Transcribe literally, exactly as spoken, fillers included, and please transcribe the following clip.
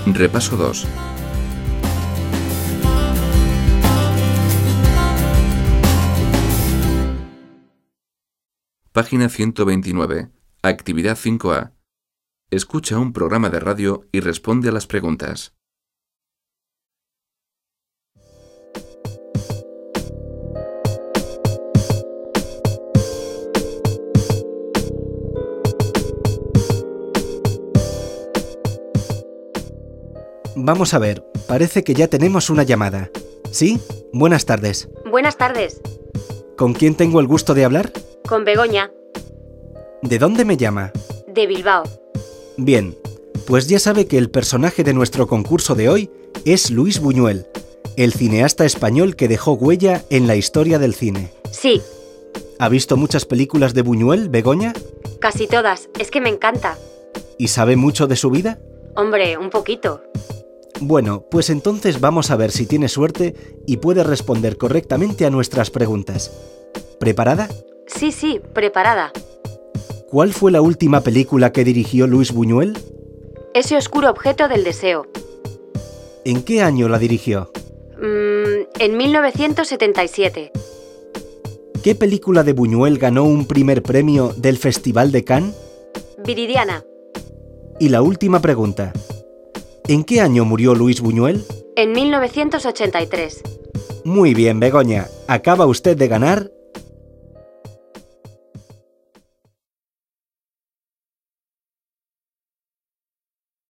Repaso dos. Página ciento veintinueve. Actividad cinco A. Escucha un programa de radio y responde a las preguntas. Vamos a ver, parece que ya tenemos una llamada. ¿Sí? Buenas tardes. Buenas tardes. ¿Con quién tengo el gusto de hablar? Con Begoña. ¿De dónde me llama? De Bilbao. Bien, pues ya sabe que el personaje de nuestro concurso de hoy es Luis Buñuel, el cineasta español que dejó huella en la historia del cine. Sí. ¿Ha visto muchas películas de Buñuel, Begoña? Casi todas. Es que me encanta. ¿Y sabe mucho de su vida? Hombre, un poquito. Bueno, pues entonces vamos a ver si tiene suerte y puede responder correctamente a nuestras preguntas. ¿Preparada? Sí, sí, preparada. ¿Cuál fue la última película que dirigió Luis Buñuel? Ese oscuro objeto del deseo. ¿En qué año la dirigió? Mm, en mil novecientos setenta y siete. ¿Qué película de Buñuel ganó un primer premio del Festival de Cannes? Viridiana. Y la última pregunta. ¿En qué año murió Luis Buñuel? En mil novecientos ochenta y tres. Muy bien, Begoña. Acaba usted de ganar